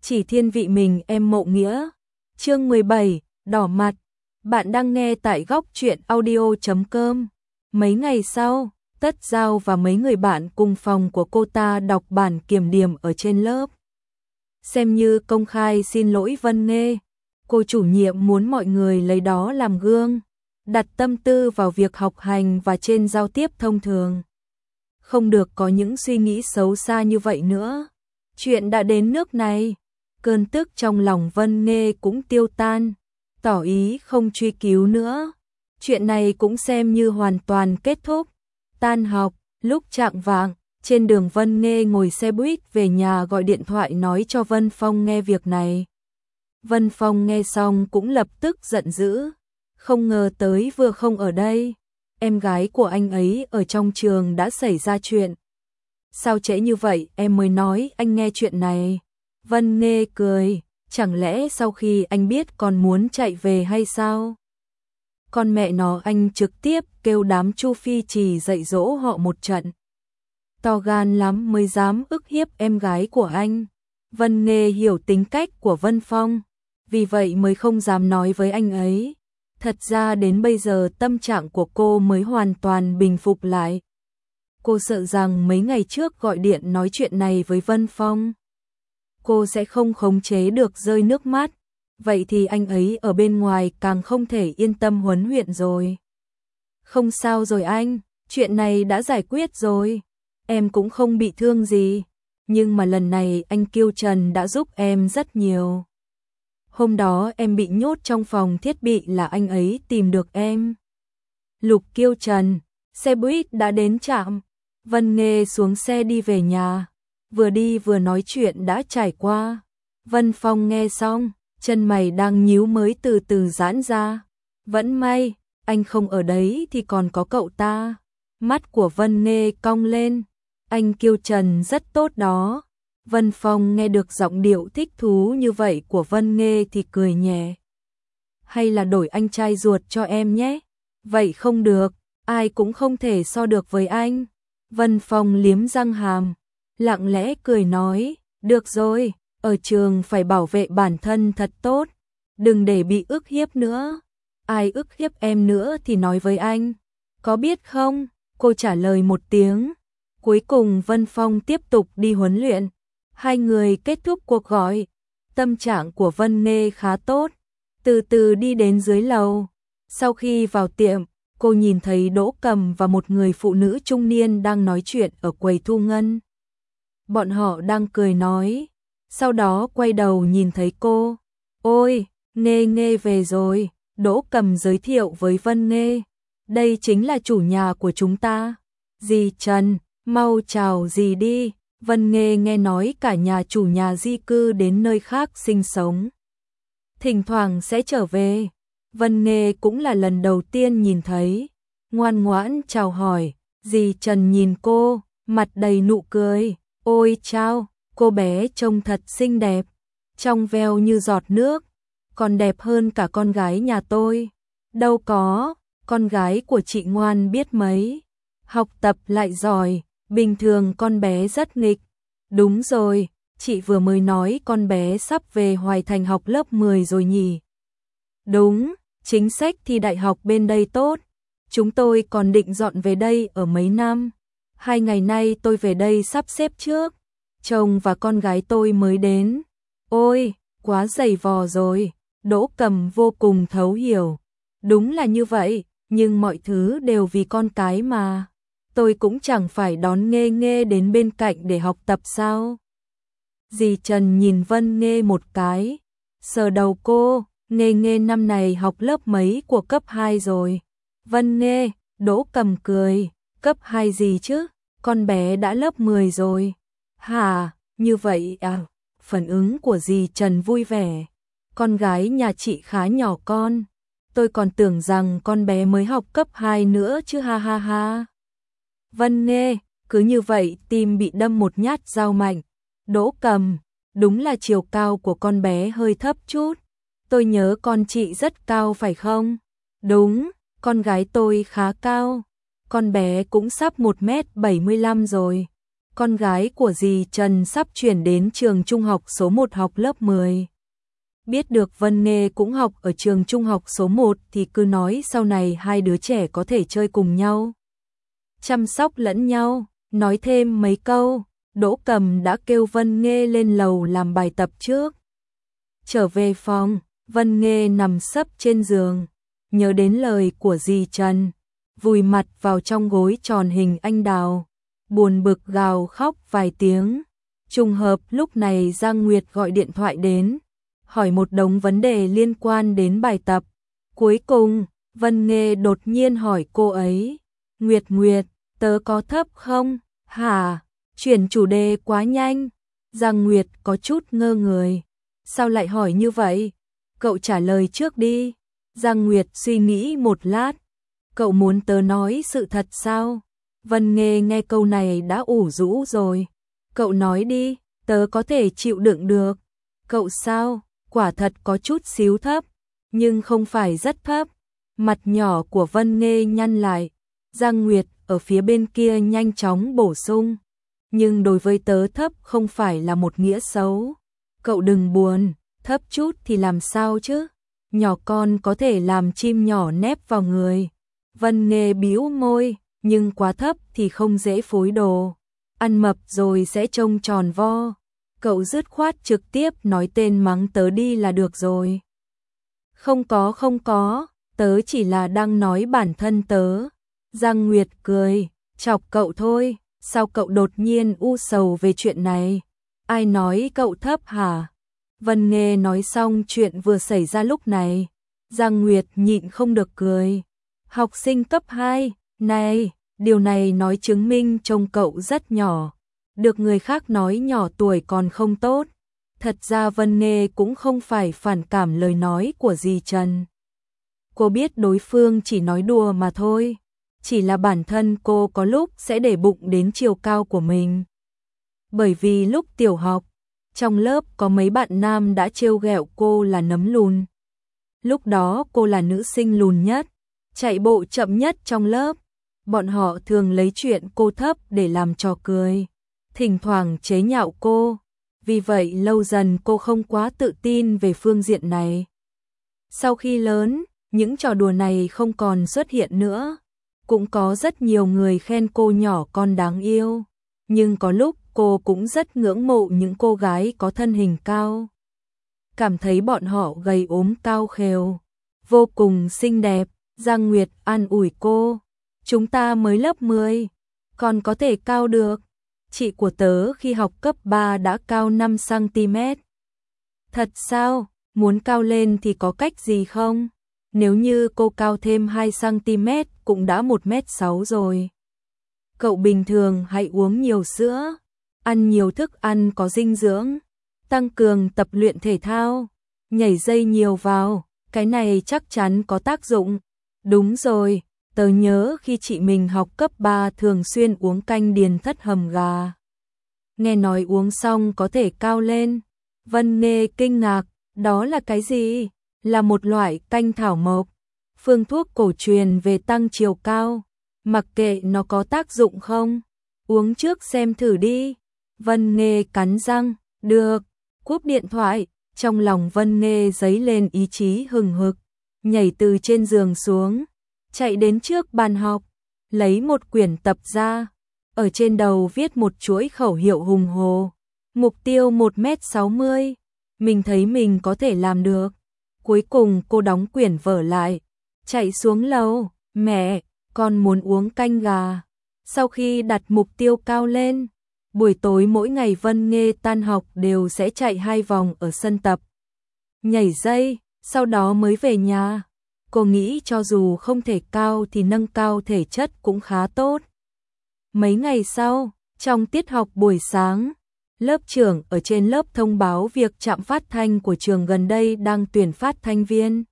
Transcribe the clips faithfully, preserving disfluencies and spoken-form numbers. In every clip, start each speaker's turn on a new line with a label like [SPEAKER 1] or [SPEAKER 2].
[SPEAKER 1] chỉ thiên vị mình em Mộ Nghĩa. Chương mười bảy, đỏ mặt. Bạn đang nghe tại góc truyện audio chấm com. Mấy ngày sau, Tất Giao và mấy người bạn cùng phòng của cô ta đọc bản kiểm điểm ở trên lớp. Xem như công khai xin lỗi Vân Nghê. Cô chủ nhiệm muốn mọi người lấy đó làm gương, đặt tâm tư vào việc học hành và trên giao tiếp thông thường. Không được có những suy nghĩ xấu xa như vậy nữa. Chuyện đã đến nước này, cơn tức trong lòng Vân Nghê cũng tiêu tan, tỏ ý không truy cứu nữa. Chuyện này cũng xem như hoàn toàn kết thúc. Tan học, lúc chạng vạng, trên đường Vân Nghê ngồi xe buýt về nhà gọi điện thoại nói cho Vân Phong nghe việc này. Vân Phong nghe xong cũng lập tức giận dữ, không ngờ tới vừa không ở đây, em gái của anh ấy ở trong trường đã xảy ra chuyện. Sao trễ như vậy em mới nói anh nghe chuyện này? Vân Nghê cười, chẳng lẽ sau khi anh biết còn muốn chạy về hay sao? Con mẹ nó, anh trực tiếp kêu đám Chu Phi Trì dạy dỗ họ một trận. To gan lắm mới dám ức hiếp em gái của anh. Vân Nghê hiểu tính cách của Vân Phong, vì vậy mới không dám nói với anh ấy. Thật ra đến bây giờ tâm trạng của cô mới hoàn toàn bình phục lại. Cô sợ rằng mấy ngày trước gọi điện nói chuyện này với Vân Phong, cô sẽ không khống chế được rơi nước mắt. Vậy thì anh ấy ở bên ngoài càng không thể yên tâm huấn luyện rồi. Không sao rồi anh, chuyện này đã giải quyết rồi. Em cũng không bị thương gì. Nhưng mà lần này anh Kiêu Trần đã giúp em rất nhiều. Hôm đó em bị nhốt trong phòng thiết bị là anh ấy tìm được em. Lục Kiêu Trần, xe buýt đã đến trạm. Vân Nghê xuống xe đi về nhà. Vừa đi vừa nói chuyện đã trải qua. Vân Phong nghe xong, chân mày đang nhíu mới từ từ giãn ra. Vẫn may, anh không ở đấy thì còn có cậu ta. Mắt của Vân Nghê cong lên. Anh Kiêu Trần rất tốt đó. Vân Phong nghe được giọng điệu thích thú như vậy của Vân Nghê thì cười nhẹ. Hay là đổi anh trai ruột cho em nhé. Vậy không được, ai cũng không thể so được với anh. Vân Phong liếm răng hàm, lặng lẽ cười nói, được rồi, ở trường phải bảo vệ bản thân thật tốt, đừng để bị ức hiếp nữa. Ai ức hiếp em nữa thì nói với anh, có biết không? Cô trả lời một tiếng. Cuối cùng Vân Phong tiếp tục đi huấn luyện. Hai người kết thúc cuộc gọi. Tâm trạng của Vân Nghê khá tốt, từ từ đi đến dưới lầu. Sau khi vào tiệm, cô nhìn thấy Đỗ Cầm và một người phụ nữ trung niên đang nói chuyện ở quầy thu ngân. Bọn họ đang cười nói, sau đó quay đầu nhìn thấy cô. Ôi, Nghê Nghê về rồi. Đỗ Cầm giới thiệu với Vân Nghê, đây chính là chủ nhà của chúng ta. Dì Trần, mau chào dì đi. Vân Nghê nghe nói cả nhà chủ nhà di cư đến nơi khác sinh sống, thỉnh thoảng sẽ trở về. Vân Nghê cũng là lần đầu tiên nhìn thấy, ngoan ngoãn chào hỏi. Dì Trần nhìn cô, mặt đầy nụ cười. Ôi chao, cô bé trông thật xinh đẹp, trong veo như giọt nước, còn đẹp hơn cả con gái nhà tôi. Đâu có, con gái của chị ngoan biết mấy, học tập lại giỏi, bình thường con bé rất nghịch. Đúng rồi, chị vừa mới nói con bé sắp về Hoài Thành học lớp mười rồi nhỉ? Đúng, chính sách thi đại học bên đây tốt. Chúng tôi còn định dọn về đây ở mấy năm. Hai ngày nay tôi về đây sắp xếp trước. Chồng và con gái tôi mới đến. Ôi, quá dày vò rồi. Đỗ Cầm vô cùng thấu hiểu. Đúng là như vậy, nhưng mọi thứ đều vì con cái mà. Tôi cũng chẳng phải đón Nghê Nghê đến bên cạnh để học tập sao? Dì Trần nhìn Vân Nghê một cái, sờ đầu cô. Nghê Nghê năm này học lớp mấy của cấp hai rồi? Vân Nghê, Đỗ Cầm cười, cấp hai gì chứ? Con bé đã lớp mười rồi. Hả, như vậy à? Phản ứng của dì Trần vui vẻ. Con gái nhà chị khá nhỏ con. Tôi còn tưởng rằng con bé mới học cấp hai nữa chứ, ha ha ha. Vân Nghê, cứ như vậy tim bị đâm một nhát dao mạnh. Đỗ Cầm, đúng là chiều cao của con bé hơi thấp chút. Tôi nhớ con chị rất cao phải không? Đúng, con gái tôi khá cao. Con bé cũng sắp một mét bảy mươi lăm rồi. con gái của dì Trần sắp chuyển đến trường trung học số một học lớp mười. Biết được Vân Nghê cũng học ở trường trung học số một thì cứ nói sau này hai đứa trẻ có thể chơi cùng nhau, chăm sóc lẫn nhau. Nói thêm mấy câu, Đỗ Cầm đã kêu Vân Nghê lên lầu làm bài tập trước. Trở về phòng, Vân Nghê nằm sấp trên giường, nhớ đến lời của dì Trần, vùi mặt vào trong gối tròn hình anh đào, buồn bực gào khóc vài tiếng. Trùng hợp lúc này Giang Nguyệt gọi điện thoại đến, hỏi một đống vấn đề liên quan đến bài tập. Cuối cùng, Vân Nghê đột nhiên hỏi cô ấy, Nguyệt Nguyệt, tớ có thấp không? Hả? Chuyển chủ đề quá nhanh. Giang Nguyệt có chút ngơ người. Sao lại hỏi như vậy? Cậu trả lời trước đi. Giang Nguyệt suy nghĩ một lát. Cậu muốn tớ nói sự thật sao? Vân Nghê nghe câu này đã ủ rũ rồi. Cậu nói đi, tớ có thể chịu đựng được. Cậu sao? Quả thật có chút xíu thấp, nhưng không phải rất thấp. Mặt nhỏ của Vân Nghê nhăn lại. Giang Nguyệt ở phía bên kia nhanh chóng bổ sung. Nhưng đối với tớ thấp không phải là một nghĩa xấu. Cậu đừng buồn, thấp chút thì làm sao chứ? Nhỏ con có thể làm chim nhỏ nép vào người. Vân Nghê bĩu môi, nhưng quá thấp thì không dễ phối đồ. Ăn mập rồi sẽ trông tròn vo. Cậu dứt khoát trực tiếp nói tên mắng tớ đi là được rồi. Không có không có, tớ chỉ là đang nói bản thân tớ. Giang Nguyệt cười, chọc cậu thôi. Sao cậu đột nhiên u sầu về chuyện này? Ai nói cậu thấp hả? Vân Nghê nói xong chuyện vừa xảy ra lúc này. Giang Nguyệt nhịn không được cười. Học sinh cấp hai, này, điều này nói chứng minh trông cậu rất nhỏ. Được người khác nói nhỏ tuổi còn không tốt. Thật ra Vân Nghê cũng không phải phản cảm lời nói của dì Trần. Cô biết đối phương chỉ nói đùa mà thôi. Chỉ là bản thân cô có lúc sẽ để bụng đến chiều cao của mình. Bởi vì lúc tiểu học, trong lớp có mấy bạn nam đã trêu ghẹo cô là nấm lùn. Lúc đó cô là nữ sinh lùn nhất, chạy bộ chậm nhất trong lớp. Bọn họ thường lấy chuyện cô thấp để làm trò cười, thỉnh thoảng chế nhạo cô. Vì vậy lâu dần cô không quá tự tin về phương diện này. Sau khi lớn, những trò đùa này không còn xuất hiện nữa. Cũng có rất nhiều người khen cô nhỏ con đáng yêu, nhưng có lúc cô cũng rất ngưỡng mộ những cô gái có thân hình cao. Cảm thấy bọn họ gầy ốm cao khều, vô cùng xinh đẹp. Giang Nguyệt an ủi cô, chúng ta mới lớp mười, còn có thể cao được. Chị của tớ khi học cấp ba đã cao năm xăng ti mét. Thật sao? Muốn cao lên thì có cách gì không? Nếu như cô cao thêm hai xăng ti mét cũng đã một mét sáu rồi. Cậu bình thường hãy uống nhiều sữa, ăn nhiều thức ăn có dinh dưỡng, tăng cường tập luyện thể thao, nhảy dây nhiều vào, cái này chắc chắn có tác dụng. Đúng rồi, tớ nhớ khi chị mình học cấp ba thường xuyên uống canh điền thất hầm gà. Nghe nói uống xong có thể cao lên. Vân Nghê kinh ngạc, đó là cái gì? Là một loại canh thảo mộc, phương thuốc cổ truyền về tăng chiều cao. Mặc kệ nó có tác dụng không, uống trước xem thử đi. Vân Nghê cắn răng, được. Cúp điện thoại, trong lòng Vân Nghê dấy lên ý chí hừng hực, nhảy từ trên giường xuống, chạy đến trước bàn học, lấy một quyển tập ra, ở trên đầu viết một chuỗi khẩu hiệu hùng hồ. Mục tiêu một mét sáu mươi, mình thấy mình có thể làm được. Cuối cùng cô đóng quyển vở lại, chạy xuống lầu, mẹ, con muốn uống canh gà. Sau khi đặt mục tiêu cao lên, buổi tối mỗi ngày Vân Nghê tan học đều sẽ chạy hai vòng ở sân tập, nhảy dây, sau đó mới về nhà. Cô nghĩ cho dù không thể cao thì nâng cao thể chất cũng khá tốt. Mấy ngày sau, trong tiết học buổi sáng, lớp trưởng ở trên lớp thông báo việc trạm phát thanh của trường gần đây đang tuyển phát thanh viên.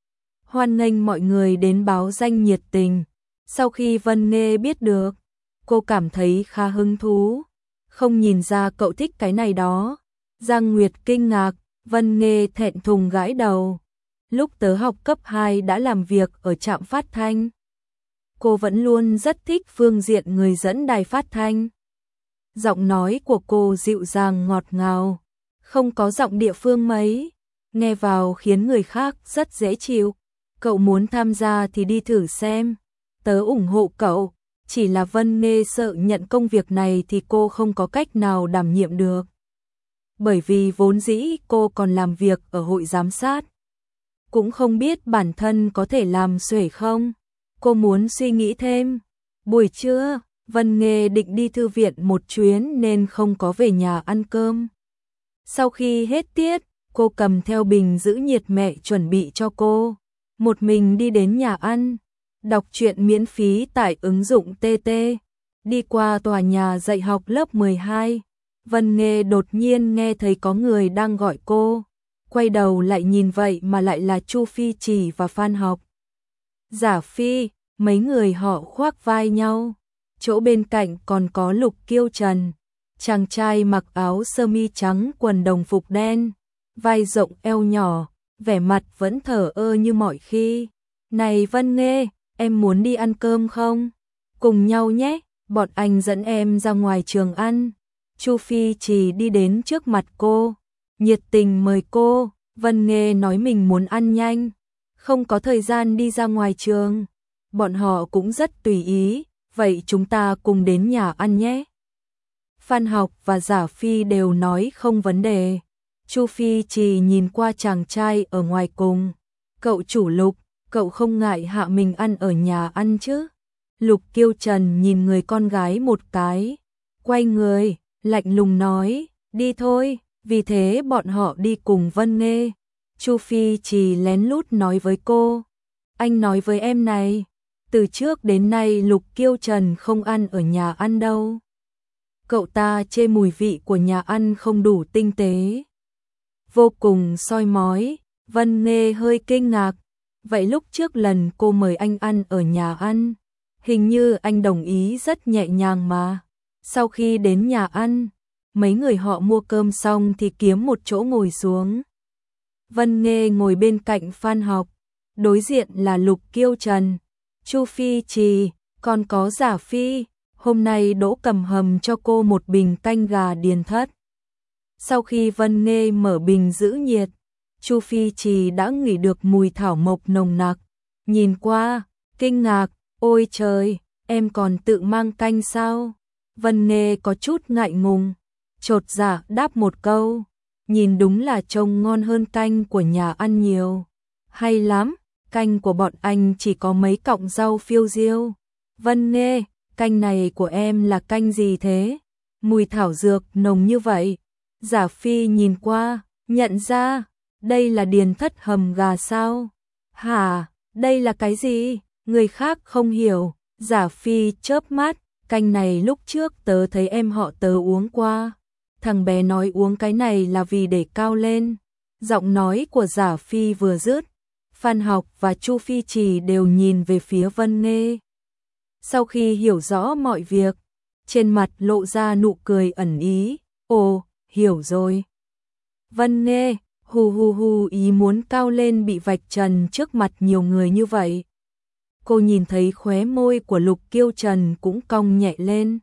[SPEAKER 1] Hoan nghênh mọi người đến báo danh nhiệt tình. Sau khi Vân Nghê biết được, cô cảm thấy khá hứng thú. Không nhìn ra cậu thích cái này đó. Giang Nguyệt kinh ngạc, Vân Nghê thẹn thùng gãi đầu. Lúc tớ học cấp hai đã làm việc ở trạm phát thanh. Cô vẫn luôn rất thích phương diện người dẫn đài phát thanh. Giọng nói của cô dịu dàng ngọt ngào, không có giọng địa phương mấy, nghe vào khiến người khác rất dễ chịu. Cậu muốn tham gia thì đi thử xem, tớ ủng hộ cậu, chỉ là Vân Nghê sợ nhận công việc này thì cô không có cách nào đảm nhiệm được. Bởi vì vốn dĩ cô còn làm việc ở hội giám sát, cũng không biết bản thân có thể làm xuể không. Cô muốn suy nghĩ thêm. Buổi trưa, Vân Nghê định đi thư viện một chuyến nên không có về nhà ăn cơm. Sau khi hết tiết, cô cầm theo bình giữ nhiệt mẹ chuẩn bị cho cô, một mình đi đến nhà ăn, đọc truyện miễn phí tại ứng dụng tê tê. Đi qua tòa nhà dạy học lớp mười hai, Vân Nghê đột nhiên nghe thấy có người đang gọi cô, quay đầu lại nhìn vậy mà lại là Chu Phi Trì và Phan Học. Giả Phi, mấy người họ khoác vai nhau, chỗ bên cạnh còn có Lục Kiêu Trần, chàng trai mặc áo sơ mi trắng quần đồng phục đen, vai rộng eo nhỏ, vẻ mặt vẫn thờ ơ như mọi khi. Này Vân Nghê, em muốn đi ăn cơm không? Cùng nhau nhé, bọn anh dẫn em ra ngoài trường ăn. Chu Phi Trì đi đến trước mặt cô, nhiệt tình mời cô. Vân Nghê nói mình muốn ăn nhanh, không có thời gian đi ra ngoài trường. Bọn họ cũng rất tùy ý, vậy chúng ta cùng đến nhà ăn nhé. Phan Học và Giả Phi đều nói không vấn đề. Chu Phi Trì nhìn qua chàng trai ở ngoài cùng. Cậu chủ Lục, cậu không ngại hạ mình ăn ở nhà ăn chứ? Lục Kiêu Trần nhìn người con gái một cái, quay người, lạnh lùng nói, đi thôi. Vì thế bọn họ đi cùng Vân Nghê. Chu Phi Trì lén lút nói với cô, anh nói với em này, từ trước đến nay Lục Kiêu Trần không ăn ở nhà ăn đâu. Cậu ta chê mùi vị của nhà ăn không đủ tinh tế, vô cùng soi mói. Vân Nghê hơi kinh ngạc, vậy lúc trước lần cô mời anh ăn ở nhà ăn, hình như anh đồng ý rất nhẹ nhàng mà. Sau khi đến nhà ăn, mấy người họ mua cơm xong thì kiếm một chỗ ngồi xuống. Vân Nghê ngồi bên cạnh Phan Học, đối diện là Lục Kiêu Trần, Chu Phi Trì, còn có Giả Phi. Hôm nay Đỗ Cầm hầm cho cô một bình canh gà điền thất. Sau khi Vân Nghê mở bình giữ nhiệt, Chu Phi Trì đã ngửi được mùi thảo mộc nồng nặc, nhìn qua, kinh ngạc, ôi trời, em còn tự mang canh sao? Vân Nghê có chút ngại ngùng, chột dạ đáp một câu, nhìn đúng là trông ngon hơn canh của nhà ăn nhiều. Hay lắm, canh của bọn anh chỉ có mấy cọng rau phiêu diêu. Vân Nghê, canh này của em là canh gì thế? Mùi thảo dược nồng như vậy. Giả Phi nhìn qua, nhận ra, đây là điền thất hầm gà sao? Hả, đây là cái gì? Người khác không hiểu. Giả Phi chớp mắt, canh này lúc trước tớ thấy em họ tớ uống qua. Thằng bé nói uống cái này là vì để cao lên. Giọng nói của Giả Phi vừa dứt, Phan Học và Chu Phi Trì đều nhìn về phía Vân Nghê. Sau khi hiểu rõ mọi việc, trên mặt lộ ra nụ cười ẩn ý, ồ, hiểu rồi. Vân Nghê, hù hù hù ý muốn cao lên bị vạch trần trước mặt nhiều người như vậy. Cô nhìn thấy khóe môi của Lục Kiêu Trần cũng cong nhẹ lên.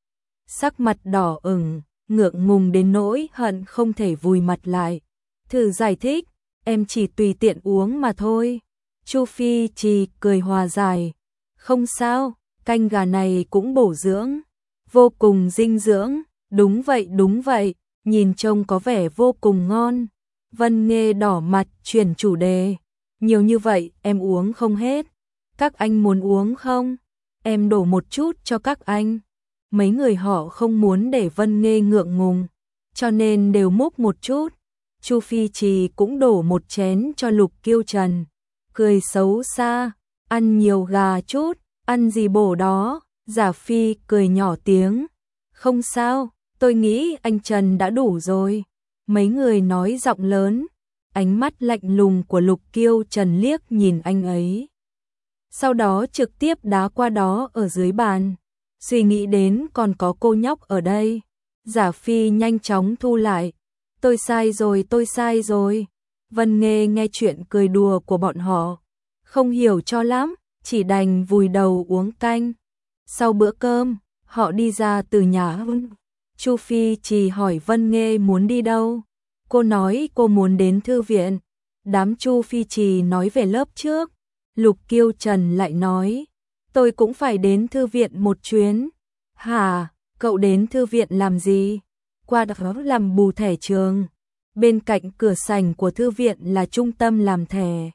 [SPEAKER 1] Sắc mặt đỏ ửng, ngượng ngùng đến nỗi hận không thể vùi mặt lại. Thử giải thích, em chỉ tùy tiện uống mà thôi. Chu Phi Trì cười hòa giải, không sao, canh gà này cũng bổ dưỡng, vô cùng dinh dưỡng. Đúng vậy, đúng vậy, nhìn trông có vẻ vô cùng ngon. Vân Nghê đỏ mặt chuyển chủ đề, nhiều như vậy em uống không hết. Các anh muốn uống không? Em đổ một chút cho các anh. Mấy người họ không muốn để Vân Nghê ngượng ngùng, cho nên đều múc một chút. Chu Phi Trì cũng đổ một chén cho Lục Kiêu Trần, cười xấu xa, ăn nhiều gà chút, ăn gì bổ đó. Giả Phi cười nhỏ tiếng, không sao, tôi nghĩ anh Trần đã đủ rồi. Mấy người nói giọng lớn, ánh mắt lạnh lùng của Lục Kiêu Trần liếc nhìn anh ấy. Sau đó trực tiếp đá qua đó ở dưới bàn, suy nghĩ đến còn có cô nhóc ở đây. Giả Phi nhanh chóng thu lại, tôi sai rồi, tôi sai rồi. Vân Nghê nghe chuyện cười đùa của bọn họ, không hiểu cho lắm, chỉ đành vùi đầu uống canh. Sau bữa cơm, họ đi ra từ nhà. Chu Phi chỉ hỏi Vân Nghê muốn đi đâu. Cô nói cô muốn đến thư viện. Đám Chu Phi Trì nói về lớp trước. Lục Kiêu Trần lại nói, tôi cũng phải đến thư viện một chuyến. Hả, cậu đến thư viện làm gì? Qua đó làm bù thẻ trường. Bên cạnh cửa sảnh của thư viện là trung tâm làm thẻ.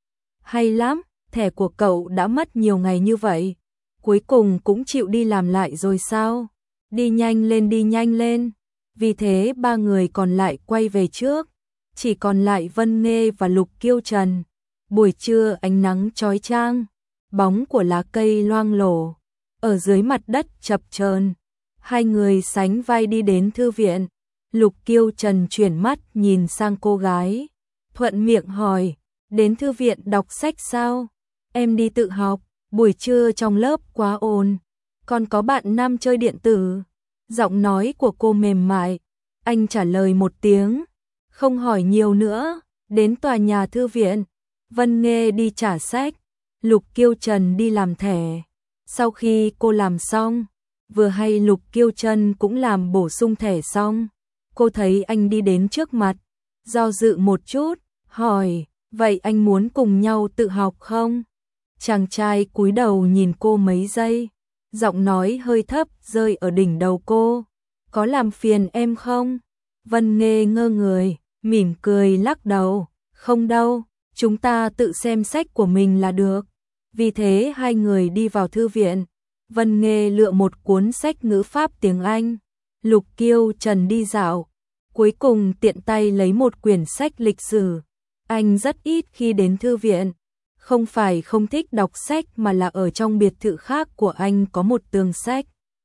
[SPEAKER 1] Hay lắm, thẻ của cậu đã mất nhiều ngày như vậy. Cuối cùng cũng chịu đi làm lại rồi sao? Đi nhanh lên đi nhanh lên. Vì thế ba người còn lại quay về trước. Chỉ còn lại Vân Nghê và Lục Kiêu Trần. Buổi trưa ánh nắng chói chang, bóng của lá cây loang lổ, ở dưới mặt đất chập chờn. Hai người sánh vai đi đến thư viện. Lục Kiêu Trần chuyển mắt nhìn sang cô gái, thuận miệng hỏi, đến thư viện đọc sách sao? Em đi tự học, buổi trưa trong lớp quá ồn, còn có bạn nam chơi điện tử. Giọng nói của cô mềm mại. Anh trả lời một tiếng, không hỏi nhiều nữa. Đến tòa nhà thư viện, Vân Nghê đi trả sách, Lục Kiêu Trần đi làm thẻ. Sau khi cô làm xong, vừa hay Lục Kiêu Trần cũng làm bổ sung thẻ xong, cô thấy anh đi đến trước mặt, do dự một chút, hỏi, vậy anh muốn cùng nhau tự học không? Chàng trai cúi đầu nhìn cô mấy giây, giọng nói hơi thấp rơi ở đỉnh đầu cô, có làm phiền em không? Vân Nghê ngơ người, mỉm cười lắc đầu, không đâu, chúng ta tự xem sách của mình là được. Vì thế hai người đi vào thư viện. Vân Nghê lựa một cuốn sách ngữ pháp tiếng Anh, Lục Kiêu Trần đi dạo, cuối cùng tiện tay lấy một quyển sách lịch sử. Anh rất ít khi đến thư viện, không phải không thích đọc sách mà là ở trong biệt thự khác của anh có một tường sách.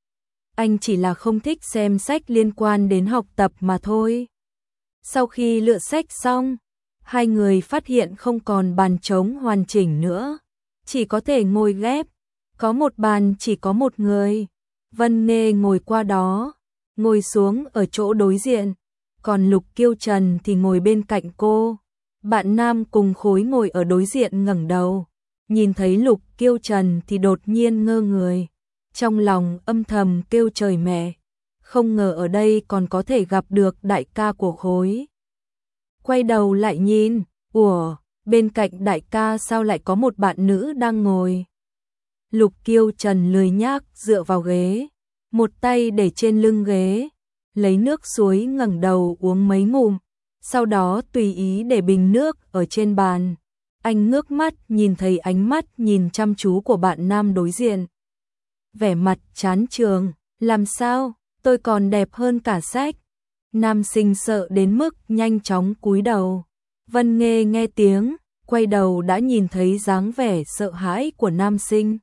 [SPEAKER 1] Anh chỉ là không thích xem sách liên quan đến học tập mà thôi. Sau khi lựa sách xong, hai người phát hiện không còn bàn trống hoàn chỉnh nữa, chỉ có thể ngồi ghép. Có một bàn chỉ có một người. Vân Nghê ngồi qua đó, ngồi xuống ở chỗ đối diện, còn Lục Kiêu Trần thì ngồi bên cạnh cô. Bạn nam cùng khối ngồi ở đối diện ngẩng đầu, nhìn thấy Lục Kiêu Trần thì đột nhiên ngơ người, trong lòng âm thầm kêu trời mẹ, không ngờ ở đây còn có thể gặp được đại ca của khối. Quay đầu lại nhìn, ủa, bên cạnh đại ca sao lại có một bạn nữ đang ngồi? Lục Kiêu Trần lười nhác dựa vào ghế, một tay để trên lưng ghế, lấy nước suối ngẩng đầu uống mấy ngụm, sau đó tùy ý để bình nước ở trên bàn. Anh ngước mắt nhìn thấy ánh mắt nhìn chăm chú của bạn nam đối diện. Vẻ mặt chán chường, làm sao, tôi còn đẹp hơn cả sách. Nam sinh sợ đến mức nhanh chóng cúi đầu. Vân Nghê nghe tiếng, quay đầu đã nhìn thấy dáng vẻ sợ hãi của nam sinh.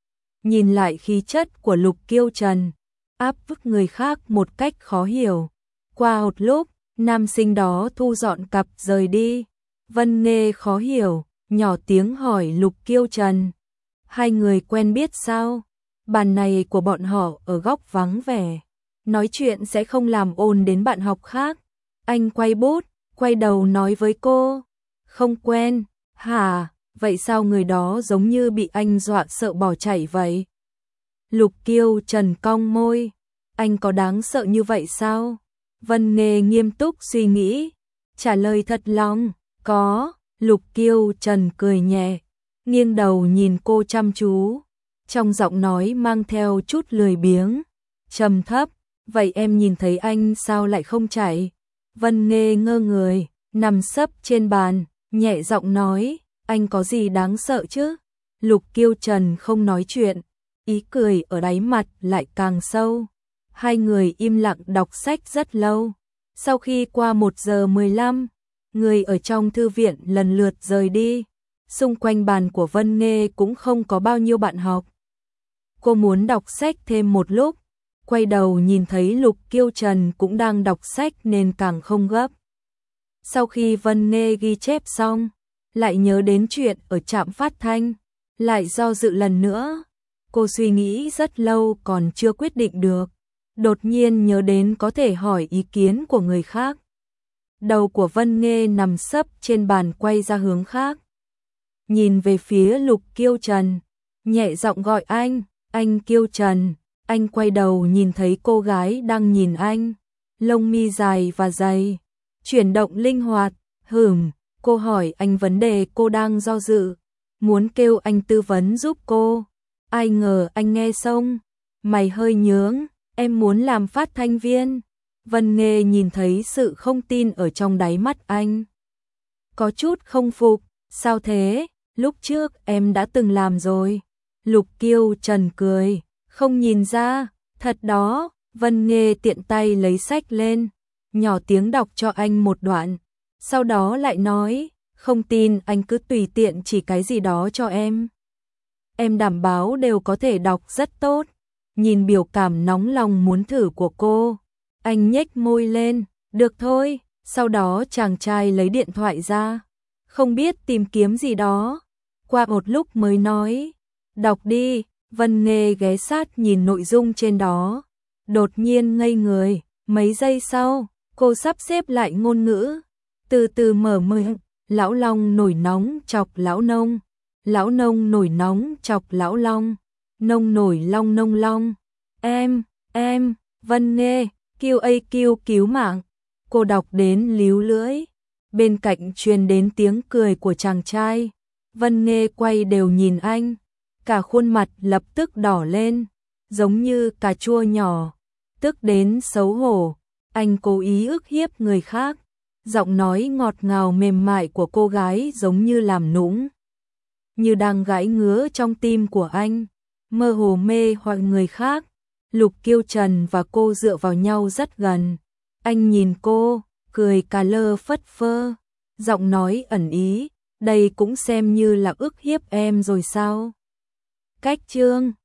[SPEAKER 1] Nhìn lại khí chất của Lục Kiêu Trần, áp bức người khác một cách khó hiểu. Qua một lúc, nam sinh đó thu dọn cặp rời đi. Vân Nghê khó hiểu, nhỏ tiếng hỏi Lục Kiêu Trần, hai người quen biết sao? Bàn này của bọn họ ở góc vắng vẻ, nói chuyện sẽ không làm ồn đến bạn học khác. Anh quay bút, quay đầu nói với cô, không quen. Hả, vậy sao người đó giống như bị anh dọa sợ bỏ chạy vậy? Lục Kiêu Trần cong môi, anh có đáng sợ như vậy sao? Vân Nghê nghiêm túc suy nghĩ, trả lời thật lòng, có. Lục Kiêu Trần cười nhẹ, nghiêng đầu nhìn cô chăm chú, trong giọng nói mang theo chút lười biếng, trầm thấp, vậy em nhìn thấy anh sao lại không chạy? Vân Nghê ngơ người, nằm sấp trên bàn, nhẹ giọng nói, anh có gì đáng sợ chứ? Lục Kiêu Trần không nói chuyện, ý cười ở đáy mặt lại càng sâu. Hai người im lặng đọc sách rất lâu. Sau khi qua một giờ mười lăm, người ở trong thư viện lần lượt rời đi. Xung quanh bàn của Vân Nghê cũng không có bao nhiêu bạn học. Cô muốn đọc sách thêm một lúc, quay đầu nhìn thấy Lục Kiêu Trần cũng đang đọc sách nên càng không gấp. Sau khi Vân Nghê ghi chép xong, lại nhớ đến chuyện ở trạm phát thanh, lại do dự lần nữa. Cô suy nghĩ rất lâu còn chưa quyết định được, đột nhiên nhớ đến có thể hỏi ý kiến của người khác. Đầu của Vân Nghê nằm sấp trên bàn quay ra hướng khác, nhìn về phía Lục Kiêu Trần, nhẹ giọng gọi anh, anh Kiêu Trần, anh Anh quay đầu nhìn thấy cô gái đang nhìn anh, lông mi dài và dày, chuyển động linh hoạt. Hửm, cô hỏi anh vấn đề cô đang do dự, muốn kêu anh tư vấn giúp cô. Ai ngờ anh nghe xong, mày hơi nhướng, em muốn làm phát thanh viên. Vân Nghê nhìn thấy sự không tin ở trong đáy mắt anh. Có chút không phục, sao thế, lúc trước em đã từng làm rồi. Lục Kiêu Trần cười, không nhìn ra, thật đó. Vân Nghê tiện tay lấy sách lên, nhỏ tiếng đọc cho anh một đoạn, sau đó lại nói, không tin anh cứ tùy tiện chỉ cái gì đó cho em. Em đảm bảo đều có thể đọc rất tốt. Nhìn biểu cảm nóng lòng muốn thử của cô, anh nhếch môi lên, được thôi. Sau đó chàng trai lấy điện thoại ra, không biết tìm kiếm gì đó, qua một lúc mới nói, đọc đi. Vân Nghê ghé sát nhìn nội dung trên đó, đột nhiên ngây người. Mấy giây sau, cô sắp xếp lại ngôn ngữ, từ từ mở miệng. Lão Long nổi nóng chọc lão nông, lão nông nổi nóng chọc lão long, nông nổi long nông long. Em, em, Vân Nghê, kêu a kêu cứu mạng. Cô đọc đến líu lưỡi, bên cạnh truyền đến tiếng cười của chàng trai. Vân Nghê quay đều nhìn anh, cả khuôn mặt lập tức đỏ lên, giống như cà chua nhỏ, tức đến xấu hổ. Anh cố ý ức hiếp người khác. Giọng nói ngọt ngào mềm mại của cô gái giống như làm nũng, như đang gãi ngứa trong tim của anh, mơ hồ mê hoặc người khác. Lục Kiêu Trần và cô dựa vào nhau rất gần. Anh nhìn cô, cười cà lơ phất phơ, giọng nói ẩn ý, đây cũng xem như là ức hiếp em rồi sao? Cách chương